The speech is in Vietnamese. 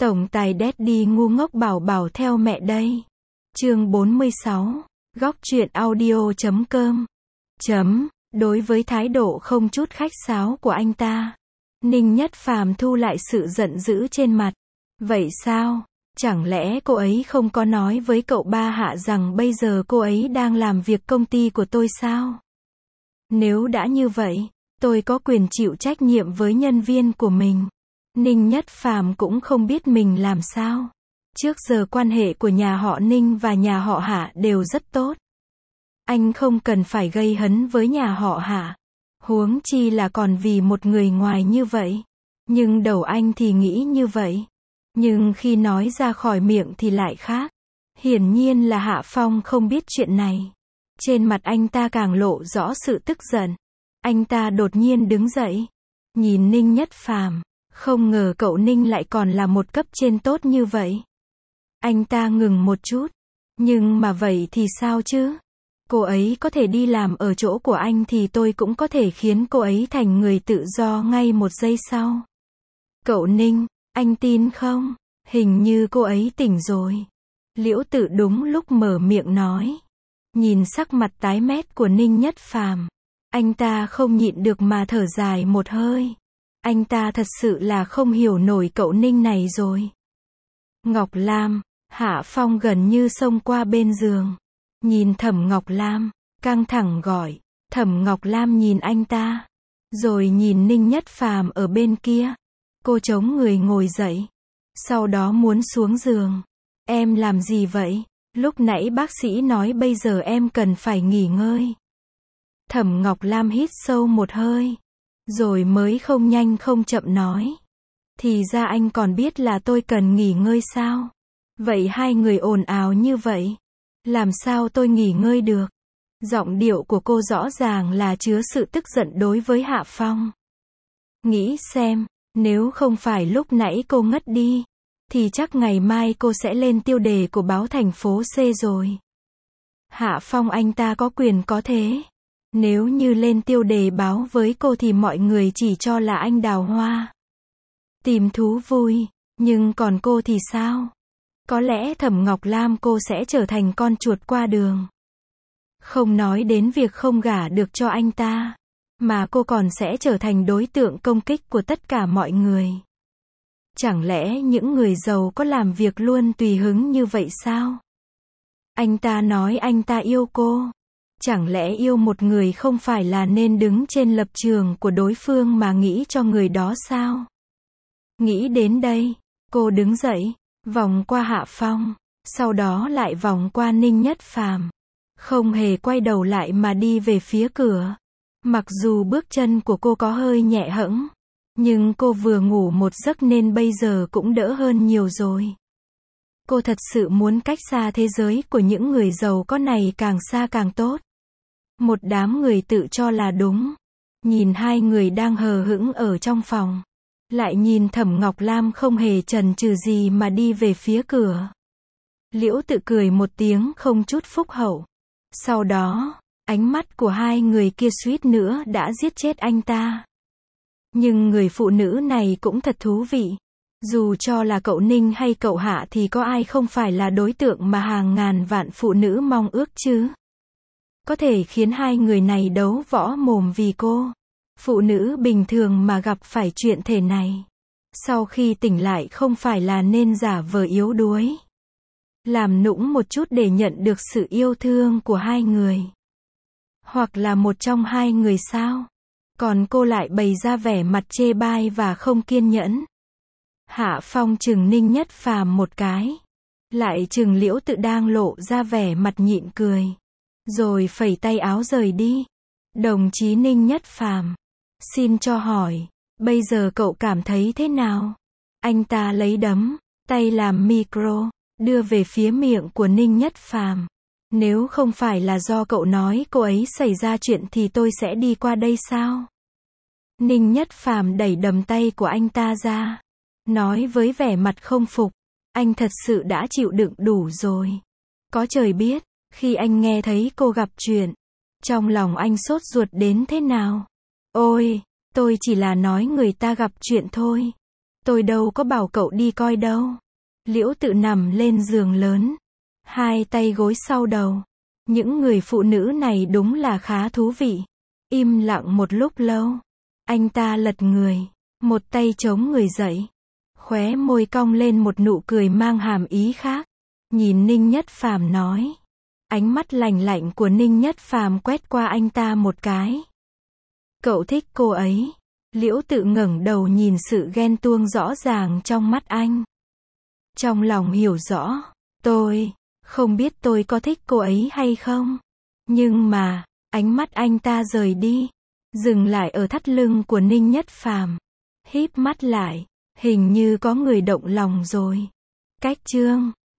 Tổng tài Daddy ngu ngốc bảo bảo theo mẹ đây. Chương 46. Góc truyện audio.com. Đối với thái độ không chút khách sáo của anh ta, Ninh Nhất Phàm thu lại sự giận dữ trên mặt. Vậy sao? Chẳng lẽ cô ấy không có nói với cậu ba Hạ rằng bây giờ cô ấy đang làm việc công ty của tôi sao? Nếu đã như vậy, tôi có quyền chịu trách nhiệm với nhân viên của mình. Ninh Nhất Phàm cũng không biết mình làm sao. Trước giờ quan hệ của nhà họ Ninh và nhà họ Hạ đều rất tốt. Anh không cần phải gây hấn với nhà họ Hạ. Huống chi là còn vì một người ngoài như vậy. Nhưng đầu anh thì nghĩ như vậy. Nhưng khi nói ra khỏi miệng thì lại khác. Hiển nhiên là Hạ Phong không biết chuyện này. Trên mặt anh ta càng lộ rõ sự tức giận. Anh ta đột nhiên đứng dậy. Nhìn Ninh Nhất Phàm. Không ngờ cậu Ninh lại còn là một cấp trên tốt như vậy. Anh ta ngừng một chút. Nhưng mà vậy thì sao chứ? Cô ấy có thể đi làm ở chỗ của anh thì tôi cũng có thể khiến cô ấy thành người tự do ngay một giây sau. Cậu Ninh, anh tin không? Hình như cô ấy tỉnh rồi. Liễu Tự đúng lúc mở miệng nói. Nhìn sắc mặt tái mét của Ninh Nhất Phàm, anh ta không nhịn được mà thở dài một hơi. Anh ta thật sự là không hiểu nổi cậu Ninh này rồi. Ngọc Lam, Hạ Phong gần như xông qua bên giường. Nhìn Thẩm Ngọc Lam, căng thẳng gọi. Thẩm Ngọc Lam nhìn anh ta. Rồi nhìn Ninh Nhất Phàm ở bên kia. Cô chống người ngồi dậy. Sau đó muốn xuống giường. Em làm gì vậy? Lúc nãy bác sĩ nói bây giờ em cần phải nghỉ ngơi. Thẩm Ngọc Lam hít sâu một hơi. Rồi mới không nhanh không chậm nói. Thì ra anh còn biết là tôi cần nghỉ ngơi sao? Vậy hai người ồn ào như vậy. Làm sao tôi nghỉ ngơi được? Giọng điệu của cô rõ ràng là chứa sự tức giận đối với Hạ Phong. Nghĩ xem, nếu không phải lúc nãy cô ngất đi, thì chắc ngày mai cô sẽ lên tiêu đề của báo thành phố C rồi. Hạ Phong anh ta có quyền có thế. Nếu như lên tiêu đề báo với cô thì mọi người chỉ cho là anh đào hoa. Tìm thú vui, nhưng còn cô thì sao? Có lẽ Thẩm Ngọc Lam cô sẽ trở thành con chuột qua đường. Không nói đến việc không gả được cho anh ta, mà cô còn sẽ trở thành đối tượng công kích của tất cả mọi người. Chẳng lẽ những người giàu có làm việc luôn tùy hứng như vậy sao? Anh ta nói anh ta yêu cô. Chẳng lẽ yêu một người không phải là nên đứng trên lập trường của đối phương mà nghĩ cho người đó sao? Nghĩ đến đây, cô đứng dậy, vòng qua Hạ Phong, sau đó lại vòng qua Ninh Nhất Phàm. Không hề quay đầu lại mà đi về phía cửa. Mặc dù bước chân của cô có hơi nhẹ hẫng, nhưng cô vừa ngủ một giấc nên bây giờ cũng đỡ hơn nhiều rồi. Cô thật sự muốn cách xa thế giới của những người giàu có này càng xa càng tốt. Một đám người tự cho là đúng. Nhìn hai người đang hờ hững ở trong phòng. Lại nhìn Thẩm Ngọc Lam không hề chần chừ gì mà đi về phía cửa. Liễu Tự cười một tiếng không chút phúc hậu. Sau đó, ánh mắt của hai người kia suýt nữa đã giết chết anh ta. Nhưng người phụ nữ này cũng thật thú vị. Dù cho là cậu Ninh hay cậu Hạ thì có ai không phải là đối tượng mà hàng ngàn vạn phụ nữ mong ước chứ? Có thể khiến hai người này đấu võ mồm vì cô. Phụ nữ bình thường mà gặp phải chuyện thể này, sau khi tỉnh lại không phải là nên giả vờ yếu đuối, làm nũng một chút để nhận được sự yêu thương của hai người. Hoặc là một trong hai người sao? Còn cô lại bày ra vẻ mặt chê bai và không kiên nhẫn. Hạ Phong chừng Ninh Nhất Phàm một cái. Lại chừng Liễu Tự đang lộ ra vẻ mặt nhịn cười. Rồi phẩy tay áo rời đi. Đồng chí Ninh Nhất Phàm, xin cho hỏi, bây giờ cậu cảm thấy thế nào? Anh ta lấy đấm tay làm micro, đưa về phía miệng của Ninh Nhất Phàm. Nếu không phải là do cậu nói cô ấy xảy ra chuyện thì tôi sẽ đi qua đây sao? Ninh Nhất Phàm đẩy đầm tay của anh ta ra. Nói với vẻ mặt không phục. Anh thật sự đã chịu đựng đủ rồi. Có trời biết, khi anh nghe thấy cô gặp chuyện, trong lòng anh sốt ruột đến thế nào? Ôi, tôi chỉ là nói người ta gặp chuyện thôi. Tôi đâu có bảo cậu đi coi đâu. Liễu Tự nằm lên giường lớn, hai tay gối sau đầu. Những người phụ nữ này đúng là khá thú vị. Im lặng một lúc lâu, anh ta lật người, một tay chống người dậy, khóe môi cong lên một nụ cười mang hàm ý khác. Nhìn Ninh Nhất Phàm nói. Ánh mắt lạnh lạnh của Ninh Nhất Phàm quét qua anh ta một cái. Cậu thích cô ấy. Liễu Tự ngẩng đầu nhìn sự ghen tuông rõ ràng trong mắt anh. Trong lòng hiểu rõ, tôi không biết tôi có thích cô ấy hay không. Nhưng mà, ánh mắt anh ta rời đi, dừng lại ở thắt lưng của Ninh Nhất Phàm. Híp mắt lại, hình như có người động lòng rồi. Cách chương